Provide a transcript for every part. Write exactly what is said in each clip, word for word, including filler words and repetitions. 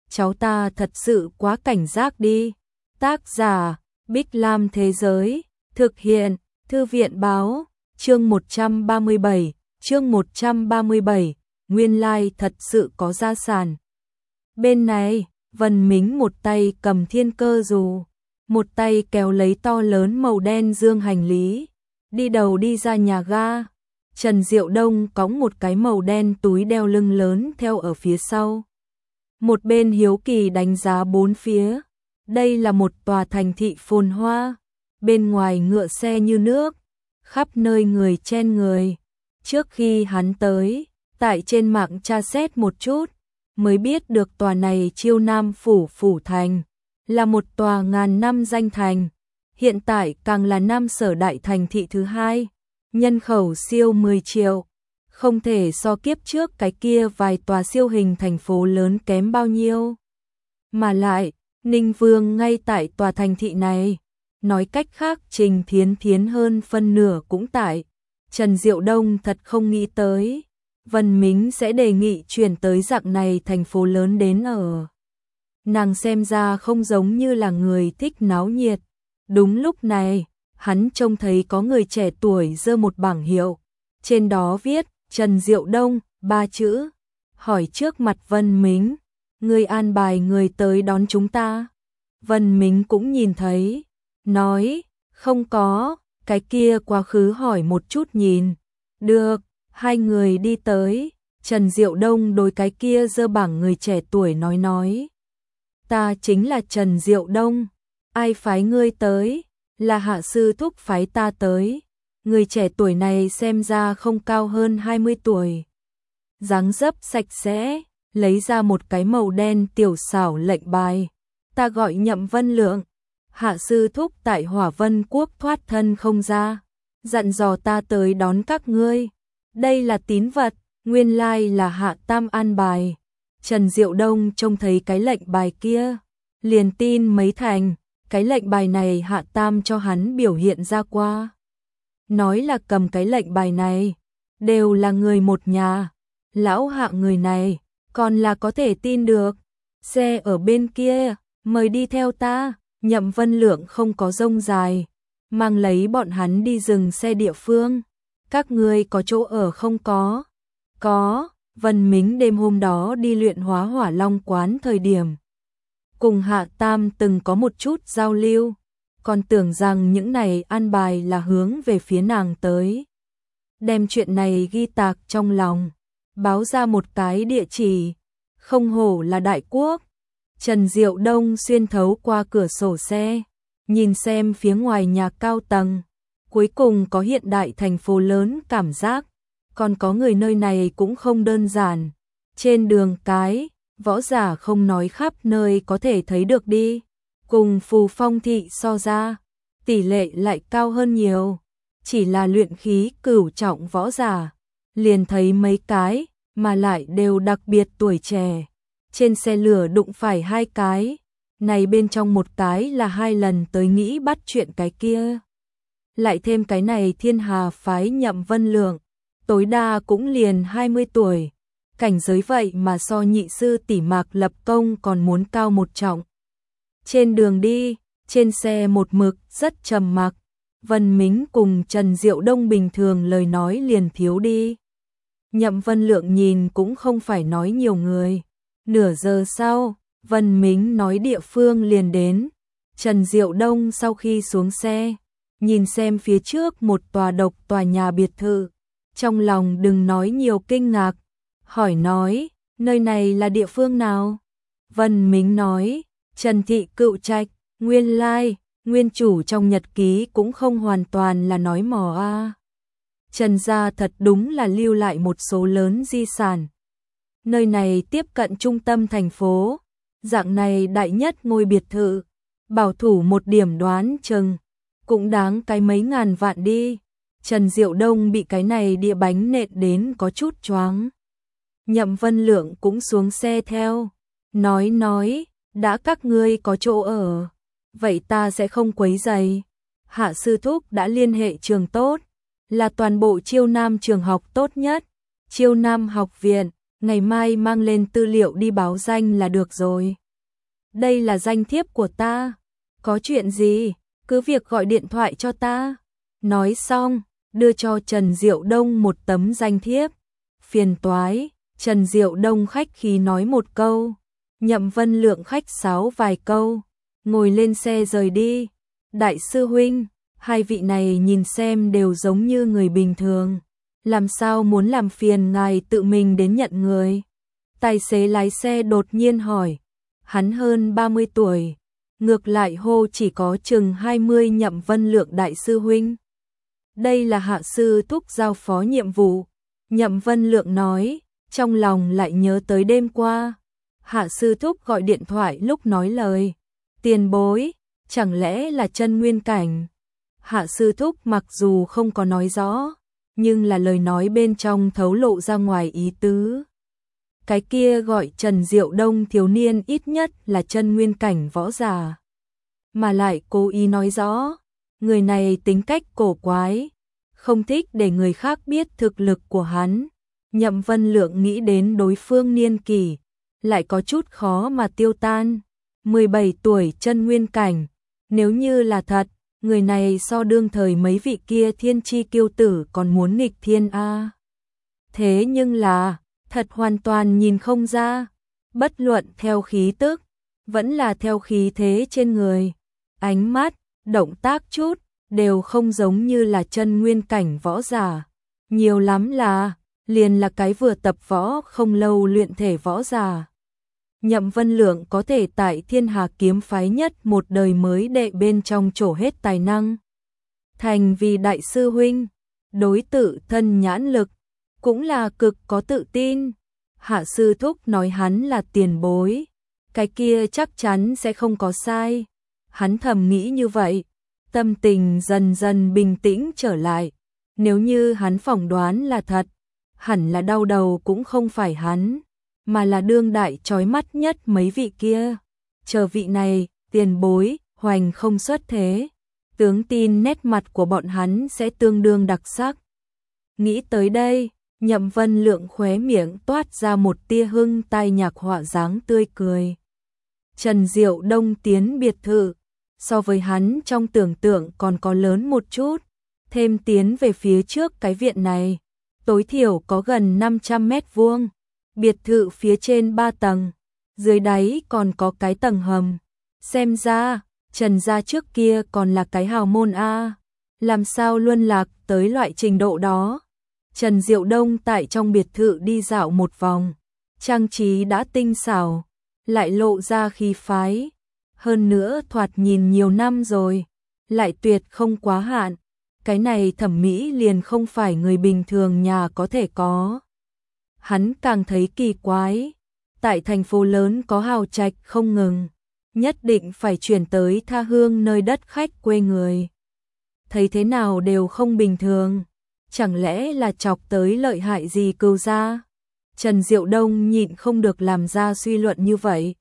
cháu ta thật sự quá cảnh giác đi. Tác giả, Bích Lam Thế Giới, thực hiện, Thư viện Báo, chương một trăm ba mươi bảy, chương một trăm ba mươi bảy, nguyên lai thật sự có gia sản. Bên này, Vân Mính một tay cầm thiên cơ dù, một tay kéo lấy to lớn màu đen dương hành lý, đi đầu đi ra nhà ga. Trần Diệu Đông cõng một cái màu đen túi đeo lưng lớn theo ở phía sau. Một bên hiếu kỳ đánh giá bốn phía. Đây là một tòa thành thị phồn hoa, bên ngoài ngựa xe như nước, khắp nơi người chen người. Trước khi hắn tới, tại trên mạng tra xét một chút, mới biết được tòa này Chiêu Nam Phủ Phủ Thành, là một tòa ngàn năm danh thành, hiện tại càng là Nam Sở đại thành thị thứ hai, nhân khẩu siêu mười triệu, không thể so kiếp trước cái kia vài tòa siêu hình thành phố lớn kém bao nhiêu. Mà lại, Ninh Vương ngay tại tòa thành thị này, nói cách khác Trình Thiến Thiến hơn phân nửa cũng tại. Trần Diệu Đông thật không nghĩ tới, Vân Mính sẽ đề nghị chuyển tới dạng này thành phố lớn đến ở. Nàng xem ra không giống như là người thích náo nhiệt. Đúng lúc này, hắn trông thấy có người trẻ tuổi giơ một bảng hiệu, trên đó viết Trần Diệu Đông, ba chữ, hỏi trước mặt Vân Mính, người an bài người tới đón chúng ta. Vân Mính cũng nhìn thấy, nói, không có, cái kia quá khứ hỏi một chút nhìn. Được, hai người đi tới, Trần Diệu Đông đối cái kia giơ bảng người trẻ tuổi nói nói. Ta chính là Trần Diệu Đông, ai phái ngươi tới, là hạ sư thúc phái ta tới. Người trẻ tuổi này xem ra không cao hơn hai mươi tuổi. Dáng dấp sạch sẽ, lấy ra một cái màu đen tiểu xảo lệnh bài. Ta gọi Nhậm Vân Lượng, hạ sư thúc tại Hỏa Vân Quốc thoát thân không ra, dặn dò ta tới đón các ngươi. Đây là tín vật, nguyên lai là Hạ Tam an bài. Trần Diệu Đông trông thấy cái lệnh bài kia, liền tin mấy thành, cái lệnh bài này Hạ Tam cho hắn biểu hiện ra qua. Nói là cầm cái lệnh bài này, đều là người một nhà. Lão Hạ người này, còn là có thể tin được. Xe ở bên kia, mời đi theo ta. Nhậm Vân Lượng không có rông dài, mang lấy bọn hắn đi dừng xe địa phương. Các ngươi có chỗ ở không có? Có, Vân Mính đêm hôm đó đi luyện hóa hỏa long quán thời điểm. Cùng Hạ Tam từng có một chút giao lưu, còn tưởng rằng những này an bài là hướng về phía nàng tới. Đem chuyện này ghi tạc trong lòng, báo ra một cái địa chỉ, không hổ là đại quốc. Trần Diệu Đông xuyên thấu qua cửa sổ xe, nhìn xem phía ngoài nhà cao tầng, cuối cùng có hiện đại thành phố lớn cảm giác, còn có người nơi này cũng không đơn giản. Trên đường cái, võ giả không nói khắp nơi có thể thấy được đi, cùng Phù Phong thị so ra, tỷ lệ lại cao hơn nhiều, chỉ là luyện khí cửu trọng võ giả, liền thấy mấy cái, mà lại đều đặc biệt tuổi trẻ. Trên xe lửa đụng phải hai cái, này bên trong một cái là hai lần tới nghĩ bắt chuyện cái kia. Lại thêm cái này Thiên Hà phái Nhậm Vân Lượng, tối đa cũng liền hai mươi tuổi, cảnh giới vậy mà so nhị sư tỷ Mạc Lập Công còn muốn cao một trọng. Trên đường đi, trên xe một mực rất trầm mặc, Vân Mính cùng Trần Diệu Đông bình thường lời nói liền thiếu đi. Nhậm Vân Lượng nhìn cũng không phải nói nhiều người. Nửa giờ sau, Vân Mính nói địa phương liền đến. Trần Diệu Đông sau khi xuống xe, nhìn xem phía trước một tòa độc tòa nhà biệt thự, trong lòng đừng nói nhiều kinh ngạc, hỏi nói, nơi này là địa phương nào? Vân Mính nói, Trần Thị Cựu Trạch. Nguyên lai, nguyên chủ trong nhật ký cũng không hoàn toàn là nói mò a. À. Trần gia thật đúng là lưu lại một số lớn di sản. Nơi này tiếp cận trung tâm thành phố, dạng này đại nhất ngôi biệt thự, bảo thủ một điểm đoán chừng, cũng đáng cái mấy ngàn vạn đi. Trần Diệu Đông bị cái này địa bánh nện đến có chút choáng. Nhậm Vân Lượng cũng xuống xe theo, nói nói, đã các ngươi có chỗ ở, vậy ta sẽ không quấy rầy. Hạ sư thúc đã liên hệ trường tốt, là toàn bộ Chiêu Nam trường học tốt nhất, Chiêu Nam học viện, ngày mai mang lên tư liệu đi báo danh là được rồi. Đây là danh thiếp của ta, có chuyện gì, cứ việc gọi điện thoại cho ta. Nói xong, đưa cho Trần Diệu Đông một tấm danh thiếp. Phiền toái, Trần Diệu Đông khách khí nói một câu, Nhậm Vân Lượng khách sáo vài câu, ngồi lên xe rời đi. Đại sư huynh, hai vị này nhìn xem đều giống như người bình thường, làm sao muốn làm phiền ngài tự mình đến nhận người? Tài xế lái xe đột nhiên hỏi, hắn hơn ba mươi tuổi, ngược lại hô chỉ có chừng hai mươi. Nhậm Vân Lượng đại sư huynh. Đây là hạ sư thúc giao phó nhiệm vụ. Nhậm Vân Lượng nói, trong lòng lại nhớ tới đêm qua. Hạ sư thúc gọi điện thoại lúc nói lời. Tiền bối, chẳng lẽ là Chân Nguyên cảnh? Hạ sư thúc mặc dù không có nói rõ, nhưng là lời nói bên trong thấu lộ ra ngoài ý tứ. Cái kia gọi Trần Diệu Đông thiếu niên ít nhất là chân nguyên cảnh võ giả. Mà lại cố ý nói rõ, người này tính cách cổ quái, không thích để người khác biết thực lực của hắn. Nhậm Vân Lượng nghĩ đến đối phương niên kỷ, lại có chút khó mà tiêu tan. mười bảy tuổi chân nguyên cảnh, nếu như là thật, người này so đương thời mấy vị kia thiên chi kiêu tử còn muốn nghịch thiên a. Thế nhưng là, thật hoàn toàn nhìn không ra, bất luận theo khí tức, vẫn là theo khí thế trên người, ánh mắt, động tác chút, đều không giống như là chân nguyên cảnh võ giả. Nhiều lắm là, liền là cái vừa tập võ không lâu luyện thể võ giả. Nhậm Vân Lượng có thể tại Thiên Hà kiếm phái nhất một đời mới đệ bên trong trổ hết tài năng. Thành vì đại sư huynh, đối tự thân nhãn lực, cũng là cực có tự tin. Hạ sư thúc nói hắn là tiền bối, cái kia chắc chắn sẽ không có sai. Hắn thầm nghĩ như vậy, tâm tình dần dần bình tĩnh trở lại. Nếu như hắn phỏng đoán là thật, hẳn là đau đầu cũng không phải hắn, mà là đương đại chói mắt nhất mấy vị kia. Chờ vị này, tiền bối, hoành không xuất thế, tướng tin nét mặt của bọn hắn sẽ tương đương đặc sắc. Nghĩ tới đây, Nhậm Vân Lượng khóe miệng toát ra một tia hưng tai nhạc họa dáng tươi cười. Trần Diệu Đông tiến biệt thự, so với hắn trong tưởng tượng còn có lớn một chút, thêm tiến về phía trước cái viện này, tối thiểu có gần năm trăm mét vuông. Biệt thự phía trên ba tầng, dưới đáy còn có cái tầng hầm. Xem ra, Trần gia trước kia còn là cái hào môn a, làm sao luân lạc tới loại trình độ đó. Trần Diệu Đông tại trong biệt thự đi dạo một vòng, trang trí đã tinh xảo, lại lộ ra khí phái, hơn nữa thoạt nhìn nhiều năm rồi, lại tuyệt không quá hạn. Cái này thẩm mỹ liền không phải người bình thường nhà có thể có. Hắn càng thấy kỳ quái, tại thành phố lớn có hào trạch không ngừng, nhất định phải chuyển tới tha hương nơi đất khách quê người. Thấy thế nào đều không bình thường, chẳng lẽ là chọc tới lợi hại gì Cừu gia? Trần Diệu Đông nhịn không được làm ra suy luận như vậy.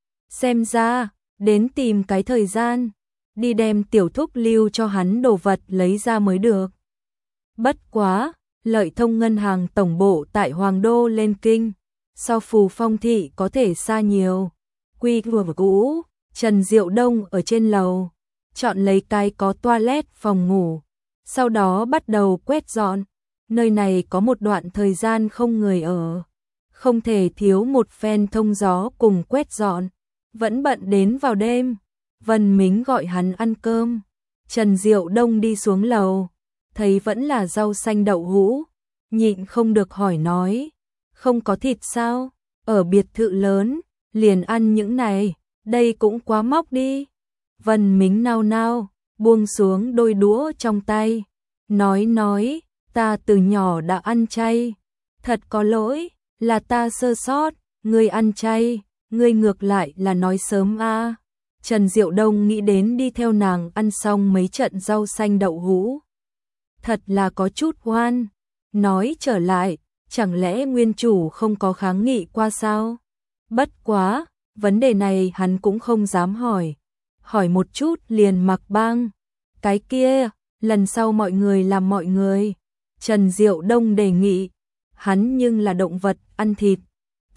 Xem ra, đến tìm cái thời gian, đi đem tiểu thúc lưu cho hắn đồ vật lấy ra mới được. Bất quá, Lợi Thông ngân hàng tổng bộ tại Hoàng Đô lên kinh, so Phù Phong thị có thể xa nhiều. Quy vừa cũ, Trần Diệu Đông ở trên lầu, chọn lấy cái có toilet phòng ngủ, sau đó bắt đầu quét dọn. Nơi này có một đoạn thời gian không người ở, không thể thiếu một phen thông gió cùng quét dọn, vẫn bận đến vào đêm. Vân Mính gọi hắn ăn cơm, Trần Diệu Đông đi xuống lầu, thấy vẫn là rau xanh đậu hũ, nhịn không được hỏi nói, không có thịt sao? Ở biệt thự lớn, liền ăn những này, đây cũng quá móc đi. Vân Mính nao nao, buông xuống đôi đũa trong tay, nói nói, ta từ nhỏ đã ăn chay, thật có lỗi, là ta sơ sót, ngươi ăn chay, ngươi ngược lại là nói sớm a. Trần Diệu Đông nghĩ đến đi theo nàng ăn xong mấy trận rau xanh đậu hũ, thật là có chút hoan. Nói trở lại, chẳng lẽ nguyên chủ không có kháng nghị qua sao? Bất quá, vấn đề này hắn cũng không dám hỏi. Hỏi một chút liền mặc băng. Cái kia, lần sau mọi người làm mọi người. Trần Diệu Đông đề nghị, hắn nhưng là động vật ăn thịt,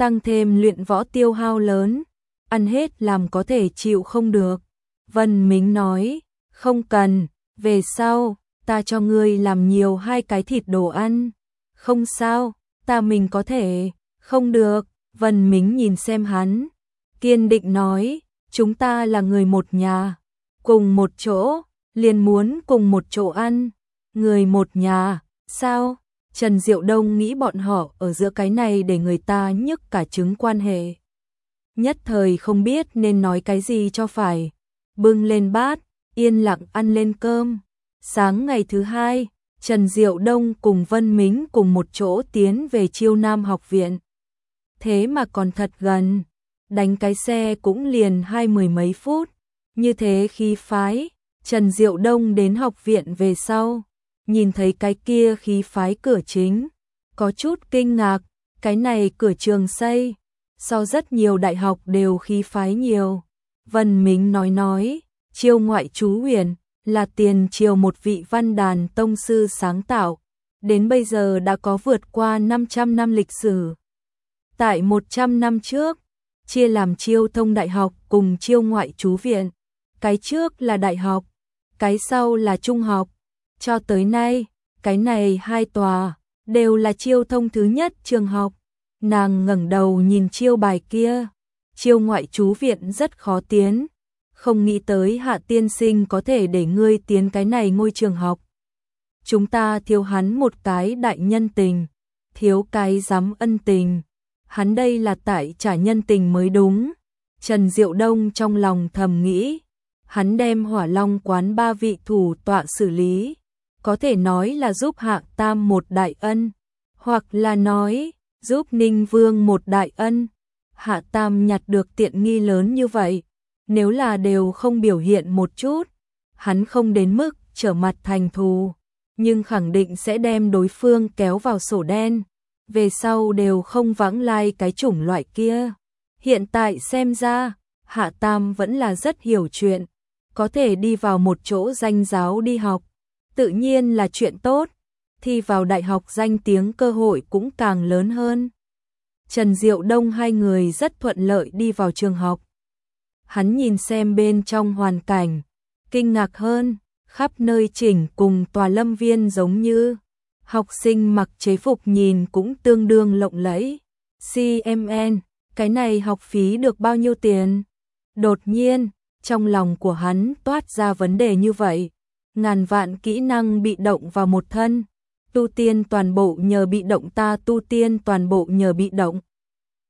tăng thêm luyện võ tiêu hao lớn, ăn hết làm có thể chịu không được. Vân Mính nói, không cần, về sau, ta cho ngươi làm nhiều hai cái thịt đồ ăn. Không sao, ta mình có thể, không được, Vân Mính nhìn xem hắn, kiên định nói, chúng ta là người một nhà, cùng một chỗ, liền muốn cùng một chỗ ăn, người một nhà, sao? Trần Diệu Đông nghĩ bọn họ ở giữa cái này để người ta nhức cả trứng quan hệ. Nhất thời không biết nên nói cái gì cho phải, bưng lên bát, yên lặng ăn lên cơm. Sáng ngày thứ hai, Trần Diệu Đông cùng Vân Mính cùng một chỗ tiến về Chiêu Nam học viện. Thế mà còn thật gần, đánh cái xe cũng liền hai mười mấy phút, như thế khí phái. Trần Diệu Đông đến học viện về sau, nhìn thấy cái kia khí phái cửa chính, có chút kinh ngạc, cái này cửa trường xây, so rất nhiều đại học đều khí phái nhiều. Vân Mính nói nói, Chiêu Ngoại Trú Huyền là tiền triều một vị văn đàn tông sư sáng tạo, đến bây giờ đã có vượt qua năm trăm năm lịch sử. Tại một trăm năm trước, chia làm Chiêu Thông Đại học cùng Chiêu Ngoại Trú Viện, cái trước là đại học, cái sau là trung học. Cho tới nay, cái này hai tòa đều là Chiêu Thông thứ nhất trường học. Nàng ngẩng đầu nhìn chiêu bài kia, Chiêu Ngoại Trú Viện rất khó tiến, không nghĩ tới Hạ tiên sinh có thể để ngươi tiến cái này ngôi trường học. Chúng ta thiếu hắn một cái đại nhân tình, thiếu cái dám ân tình, hắn đây là tại trả nhân tình mới đúng. Trần Diệu Đông trong lòng thầm nghĩ, hắn đem Hỏa Long quán ba vị thủ tọa xử lý, có thể nói là giúp Hạ Tam một đại ân, hoặc là nói giúp Ninh Vương một đại ân. Hạ Tam nhặt được tiện nghi lớn như vậy, nếu là đều không biểu hiện một chút, hắn không đến mức trở mặt thành thù, nhưng khẳng định sẽ đem đối phương kéo vào sổ đen, về sau đều không vãng lai cái chủng loại kia. Hiện tại xem ra, Hạ Tam vẫn là rất hiểu chuyện, có thể đi vào một chỗ danh giáo đi học, tự nhiên là chuyện tốt, thi vào đại học danh tiếng cơ hội cũng càng lớn hơn. Trần Diệu Đông hai người rất thuận lợi đi vào trường học. Hắn nhìn xem bên trong hoàn cảnh, kinh ngạc hơn, khắp nơi chỉnh cùng tòa lâm viên giống như. Học sinh mặc chế phục nhìn cũng tương đương lộng lẫy. xê em en, cái này học phí được bao nhiêu tiền? Đột nhiên, trong lòng của hắn toát ra vấn đề như vậy. Ngàn vạn kỹ năng bị động vào một thân, tu tiên toàn bộ nhờ bị động, ta tu tiên toàn bộ nhờ bị động.